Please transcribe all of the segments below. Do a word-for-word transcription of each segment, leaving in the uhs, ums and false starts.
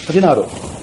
ಹದಿನಾರು.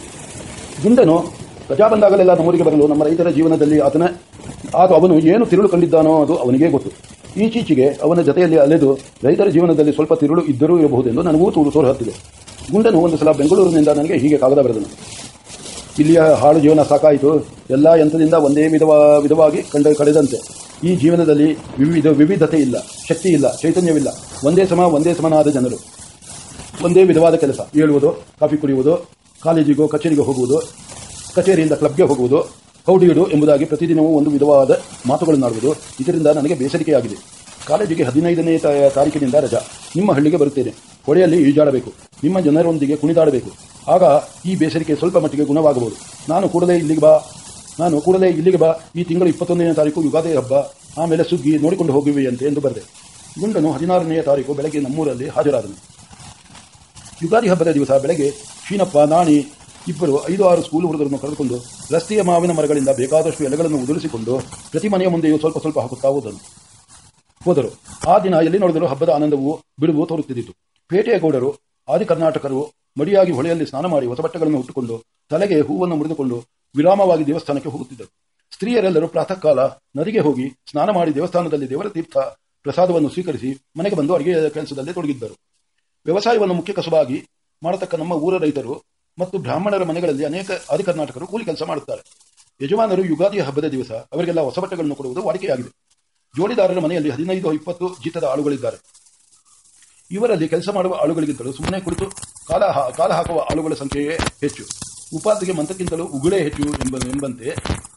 ಗುಂಡನು ರಜಾ ಬಂದಾಗಲೆಲ್ಲ ನಮ್ಮೂರಿಗೆ ಬರಲು ನಮ್ಮ ರೈತರ ಜೀವನದಲ್ಲಿ ಆತನ ಆತ ಅವನು ಏನು ತಿರುಳು ಕಂಡಿದ್ದಾನೋ ಅದು ಅವನಿಗೇ ಗೊತ್ತು. ಈಚೀಚೆಗೆ ಅವನ ಜೊತೆಯಲ್ಲಿ ಅಲೆದು ರೈತರ ಜೀವನದಲ್ಲಿ ಸ್ವಲ್ಪ ತಿರುಳು ಇದ್ದರೂ ಇರಬಹುದೆಂದು ನನಗೂ ತೂರು ತೋರು ಹತ್ತಿದೆ. ಗುಂಡನು ಒಂದು ಸಲ ಬೆಂಗಳೂರಿನಿಂದ ನನಗೆ ಹೀಗೆ ಕಾಗದ ಬರೆದನು. ಇಲ್ಲಿಯ ಹಾಳು ಜೀವನ ಸಾಕಾಯಿತು. ಎಲ್ಲ ಯಂತ್ರದಿಂದ ಒಂದೇ ವಿಧವ ವಿಧವಾಗಿ ಕಂಡ ಕಳೆದಂತೆ. ಈ ಜೀವನದಲ್ಲಿ ವಿವಿಧ ವಿವಿಧತೆ ಇಲ್ಲ, ಶಕ್ತಿ ಇಲ್ಲ, ಚೈತನ್ಯವಿಲ್ಲ. ಒಂದೇ ಸಮ ಒಂದೇ ಸಮನಾದ ಜನರು, ಒಂದೇ ವಿಧವಾದ ಕೆಲಸ. ಏಳುವುದು, ಕಾಫಿ ಕುಡಿಯುವುದು, ಕಾಲೇಜಿಗೋ ಕಚೇರಿಗೆ ಹೋಗುವುದು, ಕಚೇರಿಯಿಂದ ಕ್ಲಬ್ಗೆ ಹೋಗುವುದು, ಹೌಡಿಯುಡು ಎಂಬುದಾಗಿ ಪ್ರತಿದಿನವೂ ಒಂದು ವಿಧವಾದ ಮಾತುಗಳನ್ನಾಡುವುದು. ಇದರಿಂದ ನನಗೆ ಬೇಸರಿಕೆಯಾಗಿದೆ. ಕಾಲೇಜಿಗೆ ಹದಿನೈದನೇ ತಾರೀಕಿನಿಂದ ರಜಾ. ನಿಮ್ಮ ಹಳ್ಳಿಗೆ ಬರುತ್ತೇನೆ. ಹೊಳೆಯಲ್ಲಿ ಈಜಾಡಬೇಕು, ನಿಮ್ಮ ಜನರೊಂದಿಗೆ ಕುಣಿದಾಡಬೇಕು. ಆಗ ಈ ಬೇಸರಿಕೆ ಸ್ವಲ್ಪ ಮಟ್ಟಿಗೆ ಗುಣವಾಗಬಹುದು. ನಾನು ಕೂಡಲೇ ಇಲ್ಲಿಗೆ ಬಾ ನಾನು ಕೂಡಲೇ ಇಲ್ಲಿಗೆ ಬಾ ಈ ತಿಂಗಳು ಇಪ್ಪತ್ತೊಂದನೇ ತಾರೀಕು ಯುಗಾದಿ ಹಬ್ಬ, ಆಮೇಲೆ ಸುಗ್ಗಿ ನೋಡಿಕೊಂಡು ಹೋಗುವೆಯಂತೆ ಎಂದು ಬರೆದೆ. ಗುಂಡನು ಹದಿನಾರನೆಯ ತಾರೀಕು ಬೆಳಗ್ಗೆ ನಮ್ಮೂರಲ್ಲಿ ಹಾಜರಾದನು. ಯುಗಾದಿ ಹಬ್ಬದ ದಿವಸ ಬೆಳಗ್ಗೆ ಶೀನಪ್ಪ, ನಾಣಿ ಇಬ್ಬರು ಐದು ಆರು ಸ್ಕೂಲ್ ಹುಡುಗರನ್ನು ಕರೆದುಕೊಂಡು ರಸ್ತೆಯ ಮಾವಿನ ಮರಗಳಿಂದ ಬೇಕಾದಷ್ಟು ಎಲೆಗಳನ್ನು ಉದುರಿಸಿಕೊಂಡು ಪ್ರತಿ ಮನೆಯ ಮುಂದೆಯೂ ಸ್ವಲ್ಪ ಸ್ವಲ್ಪ ಹಾಕುತ್ತಾ ಹೋದನು ಹೋದರು ಆ ದಿನ ಎಲ್ಲಿ ನೋಡಿದರೂ ಹಬ್ಬದ ಆನಂದವು ಬಿಡುವು ತೋರುತ್ತಿದ್ದಿತು. ಪೇಟೆಯ ಗೌಡರು, ಆದಿ ಕರ್ನಾಟಕರು ಮಡಿಯಾಗಿ ಹೊಳೆಯಲ್ಲಿ ಸ್ನಾನ ಮಾಡಿ ಹೊಸ ಬಟ್ಟೆಗಳನ್ನು ಹುಟ್ಟುಕೊಂಡು ತಲೆಗೆ ಹೂವನ್ನು ಮುರಿದುಕೊಂಡು ವಿರಾಮವಾಗಿ ದೇವಸ್ಥಾನಕ್ಕೆ ಹೋಗುತ್ತಿದ್ದರು. ಸ್ತ್ರೀಯರೆಲ್ಲರೂ ಪ್ರಾತಃ ಕಾಲ ನದಿಗೆ ಹೋಗಿ ಸ್ನಾನ ಮಾಡಿ ದೇವಸ್ಥಾನದಲ್ಲಿ ದೇವರ ತೀರ್ಥ ಪ್ರಸಾದವನ್ನು ಸ್ವೀಕರಿಸಿ ಮನೆಗೆ ಬಂದು ಅಡುಗೆ ಕೆಲಸದಲ್ಲಿ ತೊಡಗಿದ್ದರು. ವ್ಯವಸಾಯವನ್ನು ಮುಖ್ಯ ಕಸುಬಾಗಿ ಮಾಡತಕ್ಕ ನಮ್ಮ ಊರ ರೈತರು ಮತ್ತು ಬ್ರಾಹ್ಮಣರ ಮನೆಗಳಲ್ಲಿ ಅನೇಕ ಆದಿ ಕರ್ನಾಟಕರು ಕೂಲಿ ಕೆಲಸ ಮಾಡುತ್ತಾರೆ. ಯಜಮಾನರು ಯುಗಾದಿ ಹಬ್ಬದ ದಿವಸ ಅವರಿಗೆಲ್ಲ ಹೊಸ ಬಟ್ಟೆಗಳನ್ನು ಕೊಡುವುದು ವಾಡಿಕೆಯಾಗಿದೆ. ಜೋಡಿದಾರರ ಮನೆಯಲ್ಲಿ ಹದಿನೈದು ಇಪ್ಪತ್ತು ಜೀತದ ಆಳುಗಳಿದ್ದಾರೆ. ಇವರಲ್ಲಿ ಕೆಲಸ ಮಾಡುವ ಆಳುಗಳಿಗಿಂತಲೂ ಸುಮ್ಮನೆ ಕುಳಿತು ಕಾಲ ಕಾಲ ಹಾಕುವ ಆಳುಗಳ ಸಂಖ್ಯೆಯೇ ಹೆಚ್ಚು. ಉಪಾಧಿಗೆ ಮಂತ್ರಕ್ಕಿಂತಲೂ ಉಗುಳೇ ಹೆಚ್ಚು ಎಂಬ ಎಂಬಂತೆ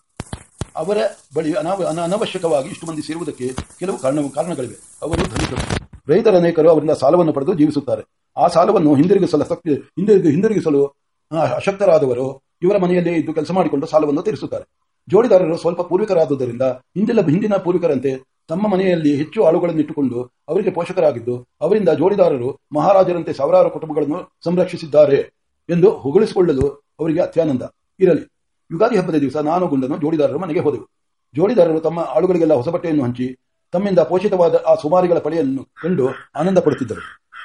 ಅವರ ಬಳಿ ಅನಾವ ಅನವಶ್ಯಕವಾಗಿ ಇಷ್ಟು ಮಂದಿ ಸೇರುವುದಕ್ಕೆ ಕೆಲವು ಕಾರಣ ಕಾರಣಗಳಿವೆ. ಅವರು ಧನಿಕರು. ರೈತರ ಅನೇಕರು ಅವರಿಂದ ಸಾಲವನ್ನು ಪಡೆದು ಜೀವಿಸುತ್ತಾರೆ. ಆ ಸಾಲವನ್ನು ಹಿಂದಿರುಗಿಸಲು ಹಿಂದಿರುಗಿ ಹಿಂದಿರುಗಿಸಲು ಅಶಕ್ತರಾದವರು ಇವರ ಮನೆಯಲ್ಲೇ ಇದ್ದು ಕೆಲಸ ಮಾಡಿಕೊಂಡು ಸಾಲವನ್ನು ತೀರಿಸುತ್ತಾರೆ. ಜೋಡಿದಾರರು ಸ್ವಲ್ಪ ಪೂರ್ವಿಕರಾದುದರಿಂದ ಹಿಂದಿನ ಹಿಂದಿನ ಪೂರ್ವಿಕರಂತೆ ತಮ್ಮ ಮನೆಯಲ್ಲಿ ಹೆಚ್ಚು ಆಳುಗಳನ್ನಿಟ್ಟುಕೊಂಡು ಅವರಿಗೆ ಪೋಷಕರಾಗಿದ್ದು ಅವರಿಂದ ಜೋಡಿದಾರರು ಮಹಾರಾಜರಂತೆ ಸಾವಿರಾರು ಕುಟುಂಬಗಳನ್ನು ಸಂರಕ್ಷಿಸಿದ್ದಾರೆ ಎಂದು ಹೊಗಳಿಸಿಕೊಳ್ಳಲು ಅವರಿಗೆ ಅತ್ಯಾನಂದ. ಇರಲಿ, ಯುಗಾದಿ ಹಬ್ಬದ ದಿವಸ ನಾನು ಗುಂಡನು ಜೋಡಿದಾರರ ಮನೆಗೆ ಹೋದೆವು. ಜೋಡಿದಾರರು ತಮ್ಮ ಆಳುಗಳಿಗೆಲ್ಲ ಹೊಸ ಬಟ್ಟೆಯನ್ನು ಹಂಚಿ ತಮ್ಮಿಂದ ಪೋಷಿತವಾದ ಆ ಸುಮಾರಿಗಳ ಪಡೆಯನ್ನು ಕಂಡು ಆನಂದ ಪಡುತ್ತಿದ್ದರು.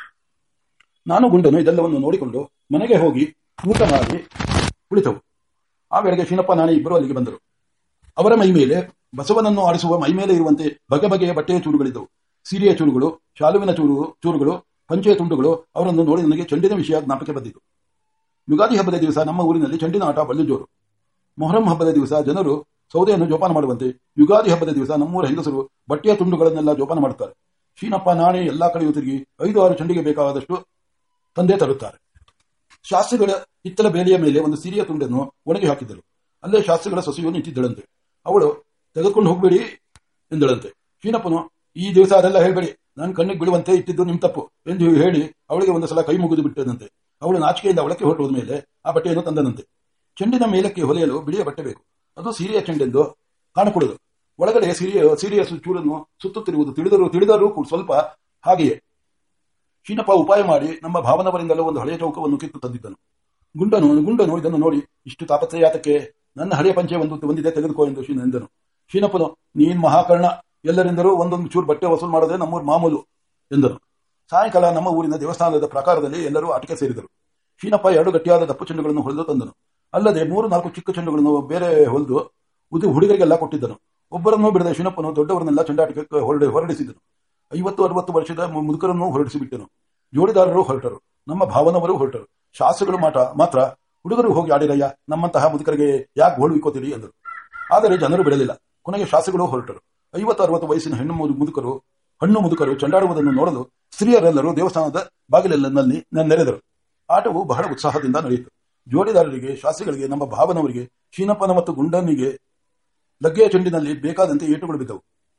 ನಾನು ಗುಂಡನು ಇದೆಲ್ಲವನ್ನು ನೋಡಿಕೊಂಡು ಮನೆಗೆ ಹೋಗಿ ಊಟ ಮಾಡಿ ಕುಳಿತವು. ಆ ವೇಳೆಗೆ ಶೀನಪ್ಪ, ನಾಣಿ ಇಬ್ಬರು ಅಲ್ಲಿಗೆ ಬಂದರು. ಅವರ ಮೈ ಮೇಲೆ ಬಸವನನ್ನು ಆಡಿಸುವ ಮೈ ಮೇಲೆ ಇರುವಂತೆ ಬಗೆ ಬಗೆಯ ಬಟ್ಟೆಯ ಚೂರುಗಳಿದ್ದವು. ಸೀರೆಯ ಚೂರುಗಳು, ಶಾಲುವಿನ ಚೂರು ಚೂರುಗಳು, ಪಂಚೆಯ ತುಂಡುಗಳು. ಅವರನ್ನು ನೋಡಿ ನನಗೆ ಚೆಂಡಿನ ವಿಷಯ ಜ್ಞಾಪಕ ಬಂದಿತು. ಯುಗಾದಿ ಹಬ್ಬದ ದಿವಸ ನಮ್ಮ ಊರಿನಲ್ಲಿ ಚೆಂಡಿನ ಆಟ ಬಳ್ಳಿ ಜೋರು. ಮೊಹರಂ ಹಬ್ಬದ ದಿವಸ ಜನರು ಸೌದೆಯನ್ನು ಜೋಪಾನ ಮಾಡುವಂತೆ ಯುಗಾದಿ ಹಬ್ಬದ ದಿವಸ ನಮ್ಮೂರ ಹೆಂಗಸರು ಬಟ್ಟೆಯ ತುಂಡುಗಳನ್ನೆಲ್ಲ ಜೋಪಾನ ಮಾಡುತ್ತಾರೆ. ಶೀನಪ್ಪ, ನಾಣಿ ಎಲ್ಲಾ ಕಡೆಯೂ ತಿರುಗಿ ಐದು ಆರು ಚೆಂಡಿಗೆ ಬೇಕಾದಷ್ಟು ತಂದೆ ತರುತ್ತಾರೆ. ಶಾಸ್ತ್ರಿಗಳ ಹಿತ್ತಲ ಬೇಲಿಯ ಮೇಲೆ ಒಂದು ಸೀರೆಯ ತುಂಡನ್ನು ಒಣಗಿ ಹಾಕಿದ್ದರು. ಅಲ್ಲೇ ಶಾಸ್ತ್ರಿಗಳ ಸೊಸೆಯು ನಿಂತಿದ್ದಳಂತೆ. ಅವಳು ತೆಗೆದುಕೊಂಡು ಹೋಗಬೇಡಿ ಎಂದಳಂತೆ. ಶೀನಪ್ಪನು, ಈ ದಿವಸ ಅದೆಲ್ಲ ಹೇಳಬೇಡಿ, ನನ್ನ ಕಣ್ಣಿಗೆ ಬೀಳುವಂತೆ ಇಟ್ಟಿದ್ದು ನಿಮ್ ತಪ್ಪು ಎಂದು ಹೇಳಿ ಅವಳಿಗೆ ಒಂದು ಸಲ ಕೈ ಮುಗಿದು ಬಿಟ್ಟದಂತೆ. ಅವಳು ನಾಚಿಕೆಯಿಂದ ಒಳಕ್ಕೆ ಹೊರಟುವ ಮೇಲೆ ಆ ಬಟ್ಟೆಯನ್ನು ತಂದನಂತೆ. ಚೆಂಡಿನ ಮೇಲಕ್ಕೆ ಹೊಲೆಯಲು ಬಿಳಿಯ ಬಟ್ಟೆ ಬೇಕು. ಅದು ಸೀರೆಯ ಚೆಂಡೆಂದು ಕಾಣಕೊಡುದು. ಒಳಗಡೆ ಸೀರೆಯ ಸೀರೆಯ ಚೂರನ್ನು ಸುತ್ತುತ್ತಿರುವುದು ತಿಳಿದರೂ ತಿಳಿದರೂ ಸ್ವಲ್ಪ ಹಾಗೆಯೇ. ಶೀನಪ್ಪ ಉಪಾಯ ಮಾಡಿ ನಮ್ಮ ಭಾವನವರಿಂದಲೂ ಒಂದು ಹಳೆಯ ಚೌಕವನ್ನು ಕಿತ್ತು ತಂದಿದ್ದನು. ಗುಂಡನು ಗುಂಡನು ಇದನ್ನು ನೋಡಿ, ಇಷ್ಟು ತಾಪತ್ರಯಾತಕ್ಕೆ, ನನ್ನ ಹಳೆಯ ಪಂಚೆ ಒಂದು ಒಂದಿದೆ, ತೆಗೆದುಕೋ ಎಂದು ಶೀನ ಎಂದನು. ಶೀನಪ್ಪನು, ನೀನ್ ಮಹಾಕರ್ಣ, ಎಲ್ಲರಿಂದಲೂ ಒಂದೊಂದು ಚೂರು ಬಟ್ಟೆ ವಸೂಲು ಮಾಡೋದೇ ನಮ್ಮೂರು ಮಾಮೂಲು ಎಂದನು. ಸಾಯಂಕಾಲ ನಮ್ಮ ಊರಿನ ದೇವಸ್ಥಾನದ ಪ್ರಾಕಾರದಲ್ಲಿ ಎಲ್ಲರೂ ಆಟಿಕೆ ಸೇರಿದರು. ಶೀನಪ್ಪ ಎರಡು ಗಟ್ಟಿಯಾದ ದಪ್ಪು ಚೆಂಡುಗಳನ್ನು ಹೊಡೆದು ತಂದನು. ಅಲ್ಲದೆ ಮೂರು ನಾಲ್ಕು ಚಿಕ್ಕ ಚೆಂಡುಗಳನ್ನು ಬೇರೆ ಹೊಲಿದು ಉದು ಹುಡುಗರಿಗೆಲ್ಲ ಕೊಟ್ಟಿದ್ದನು. ಒಬ್ಬರನ್ನೂ ಬಿಡದೆ ಶೀನಪ್ಪನು ದೊಡ್ಡವರನ್ನೆಲ್ಲ ಚೆಂಡಾಟಿಕೆ ಹೊರಡಿ ಹೊರಡಿಸಿದನು. ಐವತ್ತು ಅರವತ್ತು ವರ್ಷದ ಮುದುಕರನ್ನು ಹೊರಡಿಸಿಬಿಟ್ಟನು. ಜೋಡಿದಾರರು ಹೊರಟರು. ನಮ್ಮ ಭಾವನವರು ಹೊರಟರು. ಶಾಸ್ತ್ರಿಗಳು ಮಾಟ ಮಾತ್ರ ಹುಡುಗರು ಹೋಗಿ ಆಡಿರಯ್ಯ, ನಮ್ಮಂತಹ ಮುದುಕರಿಗೆ ಯಾಕೆ ಗೋಳು ಇಕ್ಕೋತೀರಿ ಎಂದರು. ಆದರೆ ಜನರು ಬಿಡಲಿಲ್ಲ. ಕೊನೆಗೆ ಶಾಸ್ತ್ರಿಗಳು ಹೊರಟರು. ಐವತ್ತು ಅರವತ್ತು ವಯಸ್ಸಿನ ಹೆಣ್ಣು ಮುದುಕರು ಹಣ್ಣು ಮುದುಕರು ಚೆಂಡಾಡುವುದನ್ನು ನೋಡಲು ಸ್ತ್ರೀಯರೆಲ್ಲರೂ ದೇವಸ್ಥಾನದ ಬಾಗಿಲಿನಲ್ಲಿ ನೆರೆದರು. ಆಟವು ಬಹಳ ಉತ್ಸಾಹದಿಂದ ನಡೆಯಿತು. ಜೋಡಿದಾರರಿಗೆ, ಶಾಸ್ತ್ರಿಗಳಿಗೆ, ನಮ್ಮ ಭಾವನವರಿಗೆ, ಶೀನಪ್ಪನ ಮತ್ತು ಗುಂಡನಿಗೆ ಲಗ್ಗೆಯ ಚೆಂಡಿನಲ್ಲಿ ಬೇಕಾದಂತೆ ಏಟುಗಳು ಬಿದ್ದವು.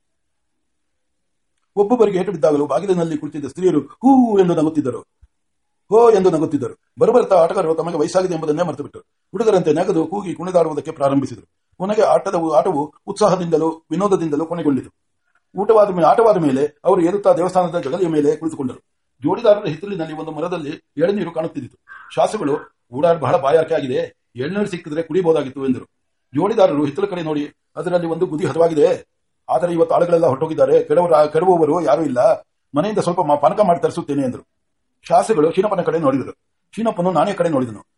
ಒಬ್ಬೊಬ್ಬರಿಗೆ ಏಟು ಬಿದ್ದಾಗಲೂ ಬಾಗಿಲಿನಲ್ಲಿ ಕುಳಿತಿದ್ದ ಸ್ತ್ರೀಯರು ಹೂ ಎಂದು ನಗುತ್ತಿದ್ದರು, ಹೋ ಎಂದು ನಗುತ್ತಿದ್ದರು. ಬರುಬರುತ್ತಾ ಆಟಗಾರರು ತಮಗೆ ವಯಸ್ಸಾಗಿದೆ ಎಂಬುದನ್ನೇ ಮರೆತು ಬಿಟ್ಟರು. ಹುಡುಗರಂತೆ ನಗದು ಕೂಗಿ ಕುಣಿದಾಡುವುದಕ್ಕೆ ಪ್ರಾರಂಭಿಸಿದರು. ಕೊನೆಗೆ ಆಟದ ಆಟವು ಉತ್ಸಾಹದಿಂದಲೂ ವಿನೋದದಿಂದಲೂ ಕೊನೆಗೊಂಡಿತು. ಊಟವಾದ ಮೇಲೆ ಆಟವಾದ ಮೇಲೆ ಅವರು ಏರುತ್ತಾ ದೇವಸ್ಥಾನದ ಜಗಲಿಯ ಮೇಲೆ ಕುಳಿತುಕೊಂಡರು. ಜೋಡಿದಾರರ ಹಿತ್ತಲಿನಲ್ಲಿ ಒಂದು ಮರದಲ್ಲಿ ಎಳನೀರು ಕಾಣುತ್ತಿದ್ದಿತು. ಶಾಸ್ತ್ರಿಗಳು, ಊಡಾಡ್ ಬಹಳ ಬಾಯಾರಿಕೆ ಆಗಿದೆ, ಎಳ್ನೀರು ಸಿಕ್ಕಿದ್ರೆ ಕುಡಿಯಬಹುದಾಗಿತ್ತು ಎಂದರು. ಜೋಡಿದಾರರು ಹಿತ್ತಲ ಕಡೆ ನೋಡಿ, ಅದರಲ್ಲಿ ಒಂದು ಗುದಿ ಹದವಾಗಿದೆ, ಆದರೆ ಇವತ್ತು ಆಳುಗಳೆಲ್ಲ ಹೊರಟೋಗಿದ್ದಾರೆ, ಕೆಡವರ ಕೆಡವುವವರು ಯಾರೂ ಇಲ್ಲ, ಮನೆಯಿಂದ ಸ್ವಲ್ಪ ಪಾನಕ ಮಾಡಿ ತರಿಸುತ್ತೇನೆ ಎಂದರು. ಶಾಸ್ತ್ರಿಗಳು ಶೀನಪ್ಪನ ಕಡೆ ನೋಡಿದರು. ಶೀನಪ್ಪನು ನಾನೇ ಕಡೆ ನೋಡಿದನು.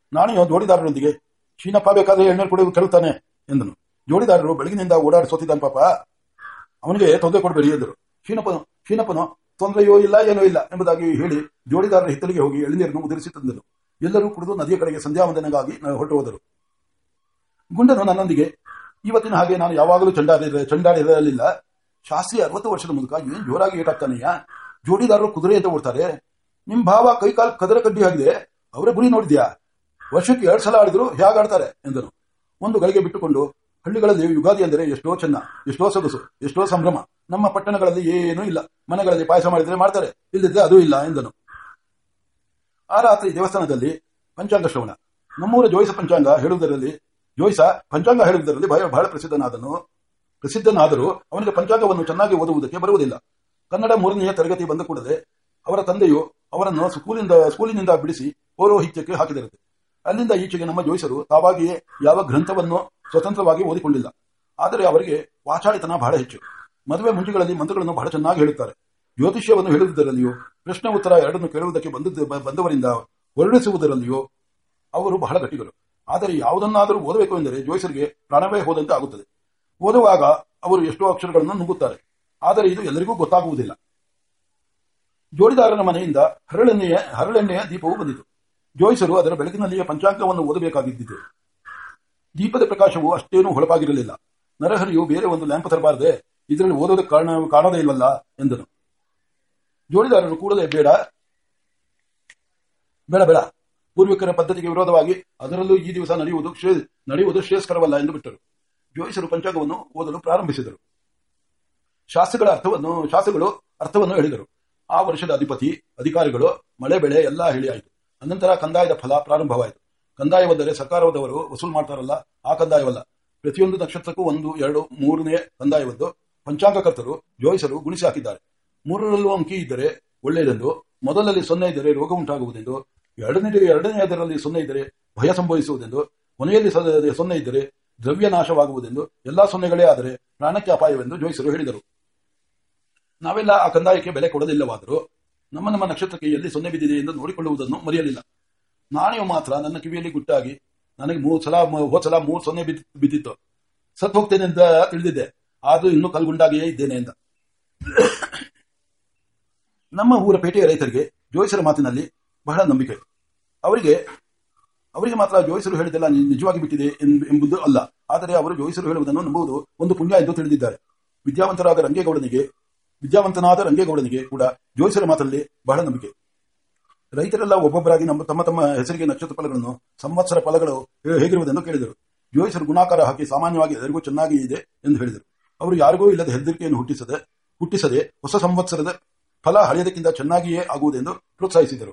ನಾಣೆಯೋ ಜೋಡಿದಾರರೊಂದಿಗೆ ಶೀನಪ್ಪ ಬೇಕಾದ್ರೆ ಎಣ್ಣೆ ಕೊಡಿ ಕೇಳುತ್ತಾನೆ ಎಂದನು. ಜೋಡಿದಾರರು ಬೆಳಗಿನಿಂದ ಓಡಾಡಿ ಸೋತಿದ್ದಾನೆ ಪಾಪ, ಅವನಿಗೆ ತೊಂದರೆ ಕೊಡಬೇಡಿ ಎಂದರು. ಶೀನಪ್ಪನು ಶೀನಪ್ಪನು ತೊಂದರೆಯೋ ಇಲ್ಲ ಏನೋ ಇಲ್ಲ ಎಂಬುದಾಗಿ ಹೇಳಿ ಜೋಡಿದಾರರ ಹಿತ್ತಲಿಗೆ ಹೋಗಿ ಎಳೆನೀರನ್ನು ಉದುರಿಸಿ ತಂದರು. ಎಲ್ಲರೂ ಕುಡಿದು ನದಿಯ ಕಡೆಗೆ ಸಂಧ್ಯಾ ವಂದನೆಗಾಗಿ ಹೊರಟು ಹೋದರು. ಗುಂಡನು ನನ್ನೊಂದಿಗೆ, ಇವತ್ತಿನ ಹಾಗೆ ನಾನು ಯಾವಾಗಲೂ ಚಂಡಾಡಿ ಚಂಡಾಡಿರಲಿಲ್ಲ. ಶಾಸ್ತ್ರಿ ಅರವತ್ತು ವರ್ಷದ ಮೂಲಕ ಏನ್ ಜೋರಾಗಿ ಏಟಾಗ್ತಾನೆಯ. ಜೋಡಿದಾರರು ಕುದುರೆ ಅಂತ ಓಡ್ತಾರೆ. ನಿಮ್ ಭಾವ ಕೈಕಾಲು ಕದರ ಕಡ್ಡಿ ಆಗಿದೆ, ಅವರೇ ಗುರಿ ನೋಡಿದ್ಯಾ? ವರ್ಷಕ್ಕೆ ಎರಡ್ ಸಲ ಆಡಿದ್ರು ಹೇಗಾಡ್ತಾರೆ ಎಂದರು. ಒಂದು ಗಳಿಗೆ ಬಿಟ್ಟುಕೊಂಡು, ಹಳ್ಳಿಗಳಲ್ಲಿ ಯುಗಾದಿ ಅಂದರೆ ಎಷ್ಟೋ ಚೆನ್ನ, ಎಷ್ಟೋ ಸೊಗಸು, ಎಷ್ಟೋ ಸಂಭ್ರಮ. ನಮ್ಮ ಪಟ್ಟಣಗಳಲ್ಲಿ ಏನೂ ಇಲ್ಲ. ಮನೆಗಳಲ್ಲಿ ಪಾಯಸ ಮಾಡಿದ್ರೆ ಮಾಡ್ತಾರೆ, ಇಲ್ಲದಿದ್ರೆ ಅದೂ ಇಲ್ಲ ಎಂದನು. ಆ ರಾತ್ರಿ ದೇವಸ್ಥಾನದಲ್ಲಿ ಪಂಚಾಂಗ ಶ್ರವಣ. ನಮ್ಮೂರ ಜೋಯಿಸ ಪಂಚಾಂಗ ಹೇಳುವುದರಲ್ಲಿ ಜೋಯಿಸ ಪಂಚಾಂಗ ಹೇಳುವುದರಲ್ಲಿ ಬಹಳ ಪ್ರಸಿದ್ಧನಾದನು ಪ್ರಸಿದ್ಧನಾದರೂ ಅವನಿಗೆ ಪಂಚಾಂಗವನ್ನು ಚೆನ್ನಾಗಿ ಓದುವುದಕ್ಕೆ ಬರುವುದಿಲ್ಲ. ಕನ್ನಡ ಮೂರನೆಯ ತರಗತಿ ಬಂದ ಕೂಡಲೇ ಅವರ ತಂದೆಯು ಅವರನ್ನು ಸ್ಕೂಲಿಂದ ಸ್ಕೂಲಿನಿಂದ ಬಿಡಿಸಿ ಪೌರೋಹಿತ್ಯಕ್ಕೆ ಹಾಕಿದಿರುತ್ತೆ. ಅಲ್ಲಿಂದ ಈಚೆಗೆ ನಮ್ಮ ಜೋಯಿಸರು ತಾವಾಗಿಯೇ ಯಾವ ಗ್ರಂಥವನ್ನು ಸ್ವತಂತ್ರವಾಗಿ ಓದಿಕೊಂಡಿಲ್ಲ. ಆದರೆ ಅವರಿಗೆ ವಾಚಾಳಿತನ ಬಹಳ ಹೆಚ್ಚು. ಮದುವೆ ಮುಂಜಿಗಳಲ್ಲಿ ಮಂತ್ರಗಳನ್ನು ಬಹಳ ಚೆನ್ನಾಗಿ ಹೇಳುತ್ತಾರೆ. ಜ್ಯೋತಿಷ್ಯವನ್ನು ಹೇಳುವುದರಲ್ಲಿಯೂ ಪ್ರಶ್ನೆ ಉತ್ತರ ಎರಡನ್ನು ಕೇಳುವುದಕ್ಕೆ ಬಂದವರಿಂದ ಹೊರಡಿಸುವುದರಲ್ಲಿಯೂ ಅವರು ಬಹಳ ಗಟ್ಟಿಗಳು. ಆದರೆ ಯಾವುದನ್ನಾದರೂ ಓದಬೇಕು ಎಂದರೆ ಜೋಯಿಸರಿಗೆ ಪ್ರಾಣವೇ ಹೋದಂತೆ ಆಗುತ್ತದೆ. ಓದುವಾಗ ಅವರು ಎಷ್ಟೋ ಅಕ್ಷರಗಳನ್ನು ನುಗ್ಗುತ್ತಾರೆ. ಆದರೆ ಇದು ಎಲ್ಲರಿಗೂ ಗೊತ್ತಾಗುವುದಿಲ್ಲ. ಜೋಡಿದಾರನ ಮನೆಯಿಂದ ಹರಳೆಣ್ಣೆಯ ಹರಳೆಣ್ಣೆಯ ದೀಪವು ಬಂದಿತು. ಜೋಯಿಸರು ಅದರ ಬೆಳಕಿನಲ್ಲಿಯೇ ಪಂಚಾಂಗವನ್ನು ಓದಬೇಕಾಗಿದ್ದಿತು. ದೀಪದ ಪ್ರಕಾಶವು ಅಷ್ಟೇನೂ ಹೊಳಪಾಗಿರಲಿಲ್ಲ. ನರಹರಿಯು ಬೇರೆ ಒಂದು ಲ್ಯಾಂಪ್ ತರಬಾರದೆ, ಇದರಲ್ಲಿ ಓದೋದಕ್ಕೆ ಕಾರಣ ಕಾಣೋದೇ ಇಲ್ವಲ್ಲ ಎಂದನು. ಜೋಡಿದಾರರು ಕೂಡಲೇ ಬೇಡ ಬೇಡ ಬೇಡ ಪೂರ್ವಿಕರ ಪದ್ಧತಿಗೆ ವಿರೋಧವಾಗಿ ಅದರಲ್ಲೂ ಈ ದಿವಸ ನಡೆಯುವುದು ನಡೆಯುವುದು ಶ್ರೇಯಸ್ಕರವಲ್ಲ ಎಂದು ಬಿಟ್ಟರು. ಜೋಯಿಸರು ಪಂಚಾಂಗವನ್ನು ಓದಲು ಪ್ರಾರಂಭಿಸಿದರು. ಶಾಸ್ತ್ರಗಳ ಅರ್ಥವನ್ನು ಶಾಸ್ತ್ರಗಳು ಅರ್ಥವನ್ನು ಹೇಳಿದರು. ಆ ವರ್ಷದ ಅಧಿಪತಿ ಅಧಿಕಾರಿಗಳು ಮಳೆ ಬೆಳೆ ಎಲ್ಲಾ ಹೇಳಿ ಆಯಿತು. ಅನಂತರ ಕಂದಾಯದ ಫಲ ಪ್ರಾರಂಭವಾಯಿತು. ಕಂದಾಯವೆಂದರೆ ಸರ್ಕಾರದವರು ವಸೂಲು ಮಾಡ್ತಾರಲ್ಲ, ಆ ಕಂದಾಯವಲ್ಲ. ಪ್ರತಿಯೊಂದು ನಕ್ಷತ್ರಕ್ಕೂ ಒಂದು ಎರಡು ಮೂರನೇ ಕಂದಾಯವದ್ದು ಪಂಚಾಂಗಕರ್ತರು ಜೋಯಿಸರು ಗುಣಿಸಿ ಹಾಕಿದ್ದಾರೆ. ಮೂರರಲ್ಲೂ ಅಂಕಿ ಇದ್ದರೆ ಒಳ್ಳೆಯದೆಂದು, ಮೊದಲಲ್ಲಿ ಸೊನ್ನೆ ಇದ್ದರೆ ರೋಗ ಉಂಟಾಗುವುದೆಂದು, ಎರಡನೇ ಎರಡನೆಯದರಲ್ಲಿ ಸೊನ್ನೆ ಇದ್ದರೆ ಭಯ ಸಂಭವಿಸುವುದೆಂದು, ಕೊನೆಯಲ್ಲಿ ಸೊನ್ನೆ ಇದ್ದರೆ ದ್ರವ್ಯ ನಾಶವಾಗುವುದೆಂದು, ಎಲ್ಲಾ ಸೊನ್ನೆಗಳೇ ಆದರೆ ಪ್ರಾಣಕ್ಕೆ ಅಪಾಯವೆಂದು ಜೋಯಿಸರು ಹೇಳಿದರು. ನಾವೆಲ್ಲ ಆ ಕಂದಾಯಕ್ಕೆ ಬೆಲೆ ಕೊಡಲಿಲ್ಲವಾದರೂ ನಮ್ಮ ನಮ್ಮ ನಕ್ಷತ್ರಕ್ಕೆ ಎಲ್ಲಿ ಸೊನ್ನೆ ಬಿದ್ದಿದೆ ಎಂದು ನೋಡಿಕೊಳ್ಳುವುದನ್ನು ಮರೆಯಲಿಲ್ಲ. ನಾಣೆಯು ಮಾತ್ರ ನನ್ನ ಕಿವಿಯಲ್ಲಿ ಗುಟ್ಟಾಗಿ, ನನಗೆ ಮೂರು ಸಲ ಹೋದ ಸಲ ಮೂರು ಸೊನ್ನೆ ಬಿದ್ದಿತ್ತು, ಸತ್ ಹೋಗ್ತೇನೆ ಅಂತ ತಿಳಿದಿದ್ದೆ, ಆದ್ರೂ ಇನ್ನೂ ಕಲ್ಗುಂಡಾಗಿಯೇ ಇದ್ದೇನೆ ಎಂದ. ನಮ್ಮ ಊರ ಪೇಟೆಯ ರೈತರಿಗೆ ಜೋಯಿಸರ ಮಾತಿನಲ್ಲಿ ಬಹಳ ನಂಬಿಕೆ. ಅವರಿಗೆ ಅವರಿಗೆ ಮಾತ್ರ ಜೋಯಿಸರು ಹೇಳಿದೆಲ್ಲ ನಿಜವಾಗಿ ಬಿಟ್ಟಿದೆ ಎಂಬುದು ಅಲ್ಲ, ಆದರೆ ಅವರು ಜೋಯಿಸರು ಹೇಳುವುದನ್ನು ನಂಬುವುದು ಒಂದು ಪುಣ್ಯ ಎಂದು ತಿಳಿದಿದ್ದಾರೆ. ವಿದ್ಯಾವಂತರಾದ ರಂಗೇಗೌಡನಿಗೆ ವಿದ್ಯಾವಂತನಾದ ರಂಗೇಗೌಡನಿಗೆ ಕೂಡ ಜೋಯಿಸರ ಮಾತಲ್ಲಿ ಬಹಳ ನಂಬಿಕೆ. ರೈತರೆಲ್ಲ ಒಬ್ಬೊಬ್ಬರಾಗಿ ನಮ್ಮ ತಮ್ಮ ತಮ್ಮ ಹೆಸರಿಗೆ ನಕ್ಷತ್ರ ಫಲಗಳನ್ನು ಸಂವತ್ಸರ ಫಲಗಳು ಹೇಗಿರುವುದೆಂದು ಕೇಳಿದರು. ಜೋಯಿಸರು ಗುಣಾಕಾರ ಹಾಕಿ ಸಾಮಾನ್ಯವಾಗಿ ಎಲ್ಲರಿಗೂ ಚೆನ್ನಾಗಿ ಇದೆ ಎಂದು ಹೇಳಿದರು. ಅವರು ಯಾರಿಗೂ ಇಲ್ಲದ ಹೆದರಿಕೆಯನ್ನು ಹುಟ್ಟಿಸದೆ ಹುಟ್ಟಿಸದೆ ಹೊಸ ಸಂವತ್ಸರದ ಫಲ ಹಳೆಯದಕ್ಕಿಂತ ಚೆನ್ನಾಗಿಯೇ ಆಗುವುದೆಂದು ಪ್ರೋತ್ಸಾಹಿಸಿದರು.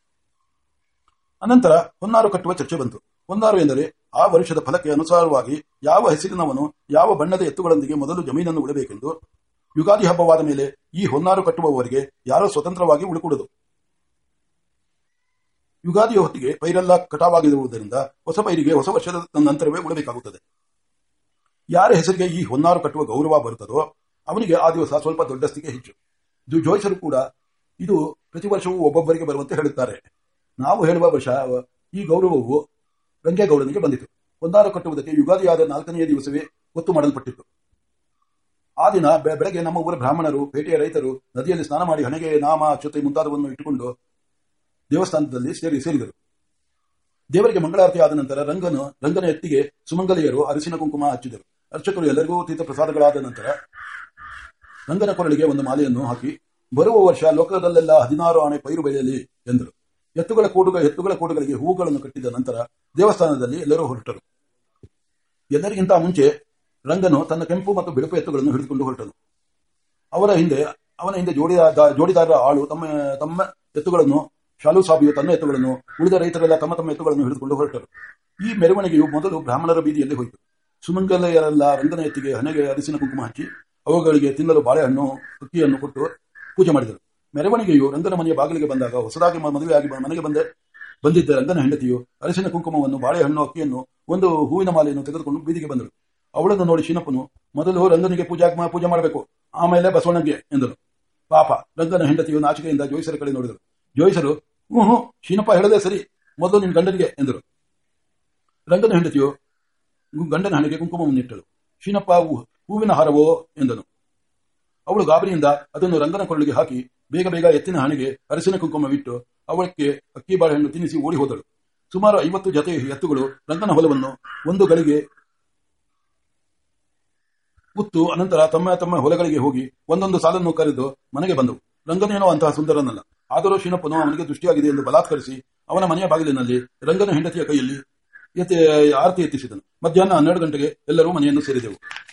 ಅನಂತರ ಹೊನ್ನಾರು ಕಟ್ಟುವ ಚರ್ಚೆ ಬಂತು. ಹೊನ್ನಾರು ಎಂದರೆ ಆ ವರ್ಷದ ಫಲಕ್ಕೆ ಅನುಸಾರವಾಗಿ ಯಾವ ಹೆಸರಿನವನು ಯಾವ ಬಣ್ಣದ ಎತ್ತುಗಳೊಂದಿಗೆ ಮೊದಲು ಜಮೀನನ್ನು ಉಳಬೇಕೆಂದು. ಯುಗಾದಿ ಹಬ್ಬವಾದ ಮೇಲೆ ಈ ಹೊನ್ನಾರು ಕಟ್ಟುವವರಿಗೆ ಯಾರೋ ಸ್ವತಂತ್ರವಾಗಿ ಉಳುಕೂಡದು. ಯುಗಾದಿಯ ಹೊತ್ತಿಗೆ ಪೈರೆಲ್ಲ ಕಟಾವಾಗಿರುವುದರಿಂದ ಹೊಸ ಪೈರಿಗೆ ಹೊಸ ವರ್ಷದ ನಂತರವೇ ಉಳಬೇಕಾಗುತ್ತದೆ. ಯಾರ ಹೆಸರಿಗೆ ಈ ಹೊನ್ನಾರು ಕಟ್ಟುವ ಗೌರವ ಬರುತ್ತದೋ ಅವನಿಗೆ ಆ ದಿವಸ ಸ್ವಲ್ಪ ದೊಡ್ಡಸ್ತಿಗೆ ಹೆಚ್ಚು. ಜೋಯಿಸರು ಕೂಡ ಇದು ಪ್ರತಿ ವರ್ಷವೂ ಒಬ್ಬೊಬ್ಬರಿಗೆ ಬರುವಂತೆ ಹೇಳುತ್ತಾರೆ. ನಾವು ಹೇಳುವ ವರ್ಷ ಈ ಗೌರವವು ರಂಗೇಗೌಡನಿಗೆ ಬಂದಿತು. ಹೊನ್ನಾರು ಕಟ್ಟುವುದಕ್ಕೆ ಯುಗಾದಿಯಾದ ನಾಲ್ಕನೆಯ ದಿವಸವೇ ಗೊತ್ತು ಮಾಡಲ್ಪಟ್ಟಿತ್ತು. ಆ ದಿನ ಬೆಳಗ್ಗೆ ನಮ್ಮ ಊರ ಬ್ರಾಹ್ಮಣರು ಪೇಟೆಯ ರೈತರು ನದಿಯಲ್ಲಿ ಸ್ನಾನ ಮಾಡಿ ಹಣೆಗೆ ನಾಮ ಅಕ್ಷತೆ ಮುಂತಾದವನ್ನು ಇಟ್ಟುಕೊಂಡು ದೇವಸ್ಥಾನದಲ್ಲಿ ಸೇರಿ ಸೇರಿದರು. ದೇವರಿಗೆ ಮಂಗಳಾರತಿ ಆದ ನಂತರ ರಂಗನು ರಂಗನ ಎತ್ತಿಗೆ ಸುಮಂಗಲಿಯರು ಅರಿಶಿನ ಕುಂಕುಮ ಹಚ್ಚಿದರು. ಅರ್ಚಕರು ಎಲ್ಲರಿಗೂ ತೀರ್ಥ ಪ್ರಸಾದಗಳಾದ ನಂತರ ರಂಗನ ಕೊರಳಿಗೆ ಒಂದು ಮಾಲೆಯನ್ನು ಹಾಕಿ, ಬರುವ ವರ್ಷ ಲೋಕದಲ್ಲೆಲ್ಲ ಹದಿನಾರು ಆಣೆ ಪೈರು ಬೆಳೆಯಲಿ ಎಂದರು. ಎತ್ತುಗಳ ಕೂಡುಗ ಎತ್ತುಗಳ ಕೂಡುಗಳಿಗೆ ಹೂಗಳನ್ನು ಕಟ್ಟಿದ ನಂತರ ದೇವಸ್ಥಾನದಲ್ಲಿ ಎಲ್ಲರೂ ಹೊರಟರು. ಎಲ್ಲರಿಗಿಂತ ಮುಂಚೆ ರಂಗನು ತನ್ನ ಕೆಂಪು ಮತ್ತು ಬಿಳುಪು ಎತ್ತುಗಳನ್ನು ಹಿಡಿದುಕೊಂಡು ಹೊರಟನು. ಅವರ ಹಿಂದೆ ಅವನ ಹಿಂದೆ ಜೋಡಿದಾರ ಜೋಡಿದಾರರ ಆಳು ತಮ್ಮ ತಮ್ಮ ಎತ್ತುಗಳನ್ನು, ಶಾಲು ಸಾಬಿಯು ತನ್ನ ಎತ್ತುಗಳನ್ನು, ಉಳಿದ ರೈತರೆಲ್ಲ ತಮ್ಮ ತಮ್ಮ ಎತ್ತುಗಳನ್ನು ಹಿಡಿದುಕೊಂಡು ಹೊರಟರು. ಈ ಮೆರವಣಿಗೆಯು ಮೊದಲು ಬ್ರಾಹ್ಮಣರ ಬೀದಿಯಲ್ಲಿ ಹೋಯಿತು. ಸುಮಂಗಲೆಯರೆಲ್ಲ ರಂಗನ ಎತ್ತಿಗೆ ಹಣೆಗೆ ಅರಿಸಿನ ಕುಂಕುಮ ಹಚ್ಚಿ ಅವುಗಳಿಗೆ ತಿನ್ನಲು ಬಾಳೆಹಣ್ಣು ಅಕ್ಕಿಯನ್ನು ಕೊಟ್ಟು ಪೂಜೆ ಮಾಡಿದರು. ಮೆರವಣಿಗೆಯು ರಂಗನ ಮನೆಯ ಬಾಗಿಲಿಗೆ ಬಂದಾಗ ಹೊಸದಾಗಿ ಮದುವೆಯಾಗಿ ಮನೆಗೆ ಬಂದ ಬಂದಿದ್ದ ರಂಗನ ಹೆಂಡತಿಯು ಅರಿಸಿನ ಕುಂಕುಮವನ್ನು, ಬಾಳೆಹಣ್ಣು, ಅಕ್ಕಿಯನ್ನು, ಒಂದು ಹೂವಿನ ಮಾಲೆಯನ್ನು ತೆಗೆದುಕೊಂಡು ಬೀದಿಗೆ ಬಂದರು. ಅವಳನ್ನು ನೋಡಿ ಶೀನಪ್ಪನು, ಮೊದಲು ರಂಗನಿಗೆ ಪೂಜಾ ಪೂಜೆ ಮಾಡಬೇಕು, ಆಮೇಲೆ ಬಸವಣ್ಣಗೆ ಎಂದರು. ಪಾಪ ರಂಗನ ಹೆಂಡತಿಯು ನಾಚಿಕೆಯಿಂದ ಜೋಯಿಸರ ಕಡೆ ನೋಡಿದರು. ಜೋಯಿಸರು, ಹ್ಞೂ ಹ್ಞೂ ಶೀನಪ್ಪ ಹೇಳದೆ ಸರಿ, ಮೊದಲು ನಿನ್ನ ಗಂಡನಿಗೆ ಎಂದರು. ರಂಗನ ಹೆಂಡತಿಯು ಗಂಡನ ಹಣೆಗೆ ಕುಂಕುಮವನ್ನಿಟ್ಟಳು. ಶೀನಪ್ಪ, ಹೂವಿನ ಹಾರವೋ ಎಂದನು. ಅವಳು ಗಾಬರಿಯಿಂದ ಅದನ್ನು ರಂಗನ ಕೊಳ್ಳಿಗೆ ಹಾಕಿ ಬೇಗ ಬೇಗ ಎತ್ತಿನ ಹಣೆಗೆ ಅರಸಿನ ಕುಂಕುಮವಿಟ್ಟು ಅವಳಕ್ಕೆ ಅಕ್ಕಿ ಬಾಳೆಹಣ್ಣು ತಿನ್ನಿಸಿ ಓಡಿ ಹೋದಳು. ಸುಮಾರು ಐವತ್ತು ಜತೆ ಎತ್ತುಗಳು ರಂಗನ ಹೊಲವನ್ನು ಒಂದು ಗಳಿಗೆ ಉತ್ತು ಅನಂತರ ತಮ್ಮ ತಮ್ಮ ಹೊಲಗಳಿಗೆ ಹೋಗಿ ಒಂದೊಂದು ಸಾಲನ್ನು ಕರೆದು ಮನೆಗೆ ಬಂದವು. ರಂಗನೇನೋ ಅಂತಹ ಸುಂದರನಲ್ಲ. ಆದರೂ ಶೀನಪ್ಪನು ಅವನಿಗೆ ದೃಷ್ಟಿಯಾಗಿದೆ ಎಂದು ಬಲಾತ್ಕರಿಸಿ ಅವನ ಮನೆಯ ಬಾಗಿಲಿನಲ್ಲಿ ರಂಗನ ಹೆಂಡತಿಯ ಕೈಯಲ್ಲಿ ಆರತಿ ಎತ್ತಿಸಿದನು. ಮಧ್ಯಾಹ್ನ ಹನ್ನೆರಡು ಗಂಟೆಗೆ ಎಲ್ಲರೂ ಮನೆಯನ್ನು ಸೇರಿದೆವು.